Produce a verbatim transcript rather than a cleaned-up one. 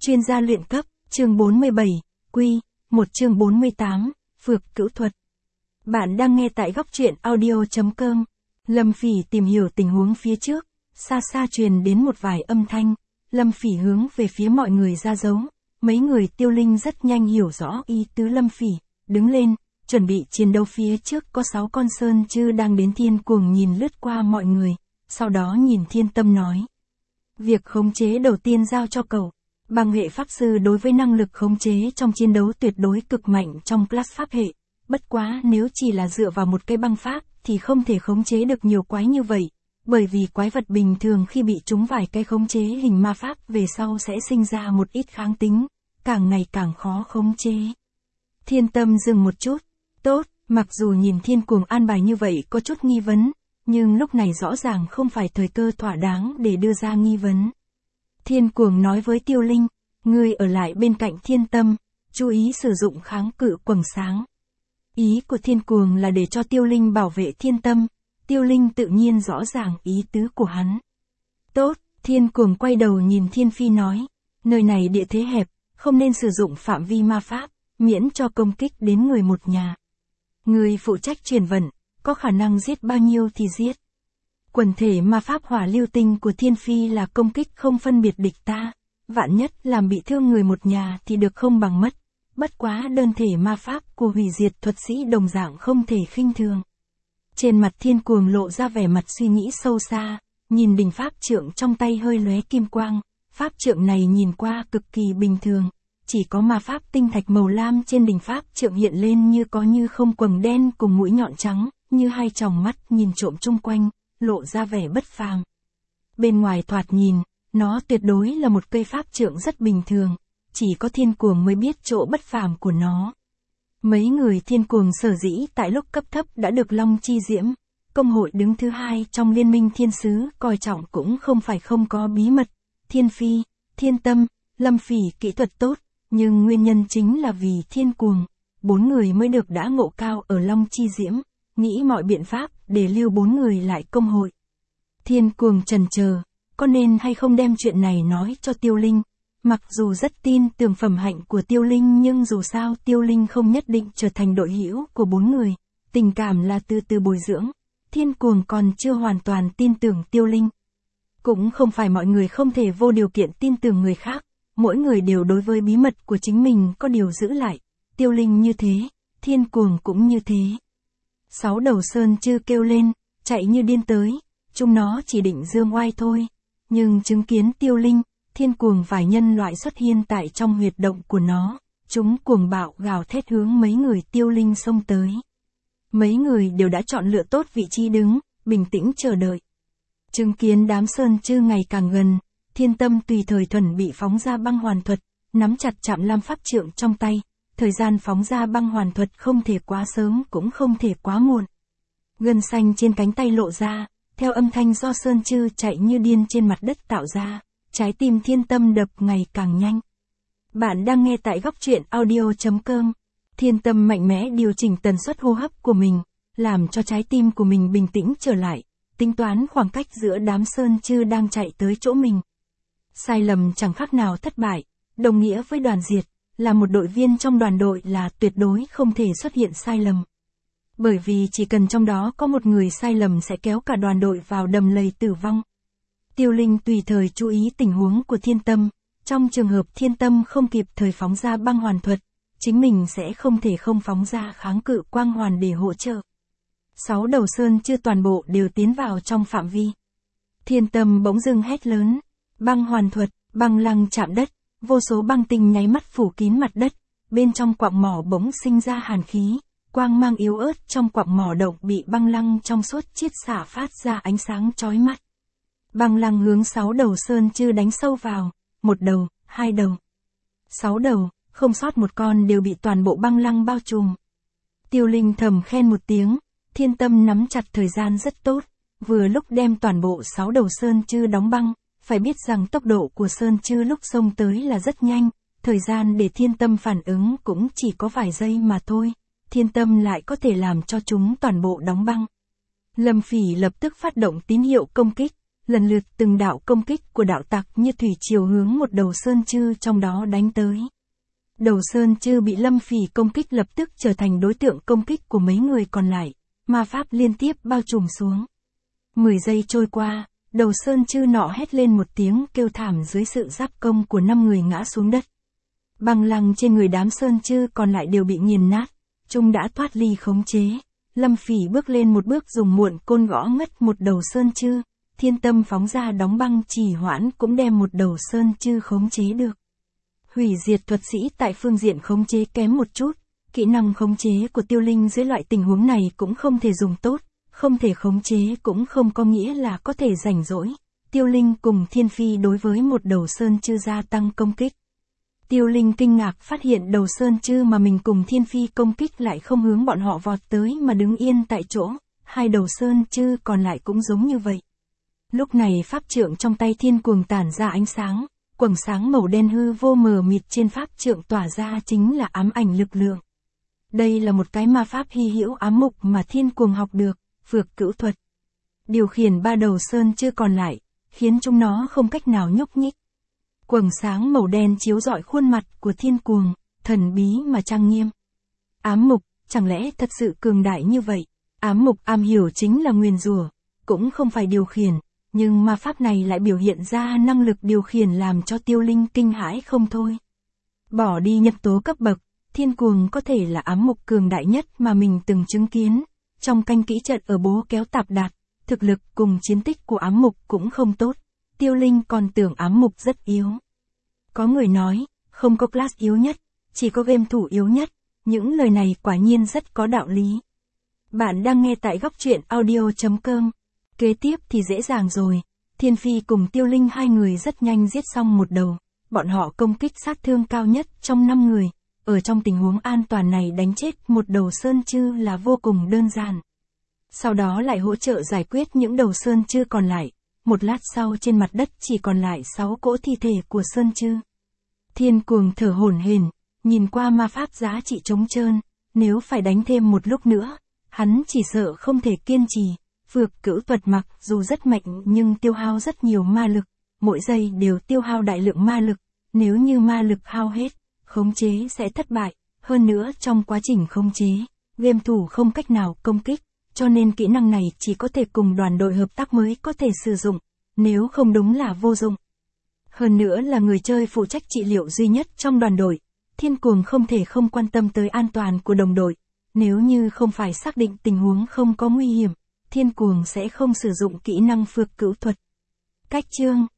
Chuyên gia luyện cấp, chương bốn mươi bảy, Quy, một chương bốn mươi tám, Phược Cữu Thuật. Bạn đang nghe tại góc truyện audio chấm com. Lâm Phỉ tìm hiểu tình huống phía trước, xa xa truyền đến một vài âm thanh, Lâm Phỉ hướng về phía mọi người ra dấu, mấy người Tiêu Linh rất nhanh hiểu rõ ý tứ Lâm Phỉ, đứng lên, chuẩn bị chiến đấu. Phía trước có sáu con sơn chư đang đến. Thiên Cuồng nhìn lướt qua mọi người, sau đó nhìn Thiên Tâm nói. Việc khống chế đầu tiên giao cho cậu. Băng hệ pháp sư đối với năng lực khống chế trong chiến đấu tuyệt đối cực mạnh trong class pháp hệ. Bất quá nếu chỉ là dựa vào một cây băng pháp thì không thể khống chế được nhiều quái như vậy. Bởi vì quái vật bình thường khi bị trúng vài cái khống chế hình ma pháp về sau sẽ sinh ra một ít kháng tính, càng ngày càng khó khống chế. Thiên Tâm dừng một chút. Tốt, mặc dù nhìn Thiên Cuồng an bài như vậy có chút nghi vấn, nhưng lúc này rõ ràng không phải thời cơ thỏa đáng để đưa ra nghi vấn. Thiên Cuồng nói với Tiêu Linh, ngươi ở lại bên cạnh Thiên Tâm, chú ý sử dụng kháng cự quầng sáng. Ý của Thiên Cuồng là để cho Tiêu Linh bảo vệ Thiên Tâm, Tiêu Linh tự nhiên rõ ràng ý tứ của hắn. Tốt, Thiên Cuồng quay đầu nhìn Thiên Phi nói, nơi này địa thế hẹp, không nên sử dụng phạm vi ma pháp, miễn cho công kích đến người một nhà. Người phụ trách truyền vận, có khả năng giết bao nhiêu thì giết. Quần thể ma pháp hỏa lưu tinh của Thiên Phi là công kích không phân biệt địch ta, vạn nhất làm bị thương người một nhà thì được không bằng mất. Bất quá đơn thể ma pháp của hủy diệt thuật sĩ đồng dạng không thể khinh thường. Trên mặt Thiên Cuồng lộ ra vẻ mặt suy nghĩ sâu xa, nhìn đỉnh pháp trượng trong tay hơi lóe kim quang, pháp trượng này nhìn qua cực kỳ bình thường, chỉ có ma pháp tinh thạch màu lam trên đỉnh pháp trượng hiện lên như có như không quầng đen cùng mũi nhọn trắng, như hai tròng mắt nhìn trộm chung quanh, lộ ra vẻ bất phàm. Bên ngoài thoạt nhìn, nó tuyệt đối là một cây pháp trượng rất bình thường, chỉ có Thiên Cuồng mới biết chỗ bất phàm của nó. Mấy người Thiên Cuồng sở dĩ tại lúc cấp thấp đã được Long Chi Diễm, công hội đứng thứ hai trong liên minh thiên sứ coi trọng cũng không phải không có bí mật. Thiên Phi, Thiên Tâm, Lâm Phỉ kỹ thuật tốt, nhưng nguyên nhân chính là vì Thiên Cuồng, bốn người mới được đã ngộ cao ở Long Chi Diễm, nghĩ mọi biện pháp để lưu bốn người lại công hội. Thiên Cuồng chần chờ, có nên hay không đem chuyện này nói cho Tiêu Linh. Mặc dù rất tin tưởng phẩm hạnh của Tiêu Linh nhưng dù sao Tiêu Linh không nhất định trở thành đội hữu của bốn người, tình cảm là từ từ bồi dưỡng, Thiên Cuồng còn chưa hoàn toàn tin tưởng Tiêu Linh. Cũng không phải mọi người không thể vô điều kiện tin tưởng người khác, mỗi người đều đối với bí mật của chính mình có điều giữ lại, Tiêu Linh như thế, Thiên Cuồng cũng như thế. Sáu đầu sơn chư kêu lên, chạy như điên tới, chúng nó chỉ định dương oai thôi, nhưng chứng kiến Tiêu Linh, Thiên Cuồng vài nhân loại xuất hiện tại trong huyệt động của nó, chúng cuồng bạo gào thét hướng mấy người Tiêu Linh xông tới. Mấy người đều đã chọn lựa tốt vị trí đứng, bình tĩnh chờ đợi. Chứng kiến đám sơn chư ngày càng gần, Thiên Tâm tùy thời chuẩn bị phóng ra băng hoàn thuật, nắm chặt chạm lam pháp trượng trong tay, thời gian phóng ra băng hoàn thuật không thể quá sớm cũng không thể quá muộn. Gân xanh trên cánh tay lộ ra, theo âm thanh do sơn chư chạy như điên trên mặt đất tạo ra. Trái tim Thiên Tâm đập ngày càng nhanh. Bạn đang nghe tại góc truyện audio chấm com. Thiên Tâm mạnh mẽ điều chỉnh tần suất hô hấp của mình, làm cho trái tim của mình bình tĩnh trở lại, tính toán khoảng cách giữa đám sơn chư đang chạy tới chỗ mình. Sai lầm chẳng khác nào thất bại, đồng nghĩa với đoàn diệt, là một đội viên trong đoàn đội là tuyệt đối không thể xuất hiện sai lầm. Bởi vì chỉ cần trong đó có một người sai lầm sẽ kéo cả đoàn đội vào đầm lầy tử vong. Tiêu Linh tùy thời chú ý tình huống của Thiên Tâm, trong trường hợp Thiên Tâm không kịp thời phóng ra băng hoàn thuật, chính mình sẽ không thể không phóng ra kháng cự quang hoàn để hỗ trợ. Sáu đầu sơn chưa toàn bộ đều tiến vào trong phạm vi. Thiên Tâm bỗng dưng hét lớn, băng hoàn thuật, băng lăng chạm đất, vô số băng tinh nháy mắt phủ kín mặt đất, bên trong quặng mỏ bỗng sinh ra hàn khí, quang mang yếu ớt trong quặng mỏ động bị băng lăng trong suốt chiết xạ phát ra ánh sáng chói mắt. Băng lăng hướng sáu đầu sơn chư đánh sâu vào, một đầu, hai đầu, sáu đầu, không sót một con đều bị toàn bộ băng lăng bao trùm. Tiêu Linh thầm khen một tiếng, Thiên Tâm nắm chặt thời gian rất tốt, vừa lúc đem toàn bộ sáu đầu sơn chư đóng băng, phải biết rằng tốc độ của sơn chư lúc xông tới là rất nhanh, thời gian để Thiên Tâm phản ứng cũng chỉ có vài giây mà thôi, Thiên Tâm lại có thể làm cho chúng toàn bộ đóng băng. Lâm Phỉ lập tức phát động tín hiệu công kích. lần lượt từng đạo công kích của đạo tặc như thủy triều hướng một đầu sơn chư trong đó đánh tới. Đầu sơn chư bị Lâm Phỉ công kích lập tức trở thành đối tượng công kích của mấy người còn lại, ma pháp liên tiếp bao trùm xuống. Mười giây trôi qua, đầu sơn chư nọ hét lên một tiếng kêu thảm dưới sự giáp công của năm người ngã xuống đất. Băng lăng trên người đám sơn chư còn lại đều bị nghiền nát, chúng đã thoát ly khống chế. Lâm Phỉ bước lên một bước dùng muộn côn gõ ngất một đầu sơn chư, thiên tâm phóng ra đóng băng trì hoãn cũng đem một đầu sơn chư khống chế được. Hủy diệt thuật sĩ tại phương diện khống chế kém một chút, kỹ năng khống chế của Tiêu Linh dưới loại tình huống này cũng không thể dùng tốt, không thể khống chế cũng không có nghĩa là có thể rảnh rỗi. Tiêu Linh cùng Thiên Phi đối với một đầu sơn chư gia tăng công kích. Tiêu Linh kinh ngạc phát hiện đầu sơn chư mà mình cùng Thiên Phi công kích lại không hướng bọn họ vọt tới mà đứng yên tại chỗ, hai đầu sơn chư còn lại cũng giống như vậy. Lúc này pháp trượng trong tay Thiên Cuồng tản ra ánh sáng, quầng sáng màu đen hư vô mờ mịt trên pháp trượng tỏa ra chính là ám ảnh lực lượng. Đây là một cái ma pháp hy hữu ám mục mà Thiên Cuồng học được, Phược Cửu Thuật. Điều khiển ba đầu sơn chư còn lại, khiến chúng nó không cách nào nhúc nhích. Quầng sáng màu đen chiếu rọi khuôn mặt của Thiên Cuồng, thần bí mà trang nghiêm. Ám mục, chẳng lẽ thật sự cường đại như vậy? Ám mục am hiểu chính là nguyền rủa, cũng không phải điều khiển, nhưng ma pháp này lại biểu hiện ra năng lực điều khiển làm cho Tiêu Linh kinh hãi không thôi. Bỏ đi nhân tố cấp bậc, Thiên Cuồng có thể là ám mục cường đại nhất mà mình từng chứng kiến. Trong canh kỹ trận ở bố kéo tạp đạt, thực lực cùng chiến tích của ám mục cũng không tốt. Tiêu Linh còn tưởng ám mục rất yếu. Có người nói, không có class yếu nhất, chỉ có game thủ yếu nhất. Những lời này quả nhiên rất có đạo lý. Bạn đang nghe tại góc truyện audio chấm com. Kế tiếp thì dễ dàng rồi. Thiên Phi cùng Tiêu Linh hai người rất nhanh giết xong một đầu. Bọn họ công kích sát thương cao nhất trong năm người. Ở trong tình huống an toàn này đánh chết một đầu sơn chư là vô cùng đơn giản. Sau đó lại hỗ trợ giải quyết những đầu sơn chư còn lại. Một lát sau trên mặt đất chỉ còn lại sáu cỗ thi thể của sơn chư. Thiên Cuồng thở hổn hển, nhìn qua ma pháp giá trị trống trơn, nếu phải đánh thêm một lúc nữa, hắn chỉ sợ không thể kiên trì. Phược Cửu Thuật mặc dù rất mạnh nhưng tiêu hao rất nhiều ma lực, mỗi giây đều tiêu hao đại lượng ma lực, nếu như ma lực hao hết, khống chế sẽ thất bại, hơn nữa trong quá trình khống chế, game thủ không cách nào công kích, cho nên kỹ năng này chỉ có thể cùng đoàn đội hợp tác mới có thể sử dụng, nếu không đúng là vô dụng. Hơn nữa là người chơi phụ trách trị liệu duy nhất trong đoàn đội, Thiên Cuồng không thể không quan tâm tới an toàn của đồng đội, nếu như không phải xác định tình huống không có nguy hiểm, Thiên Cuồng sẽ không sử dụng kỹ năng Phược Cửu Thuật. Cách chương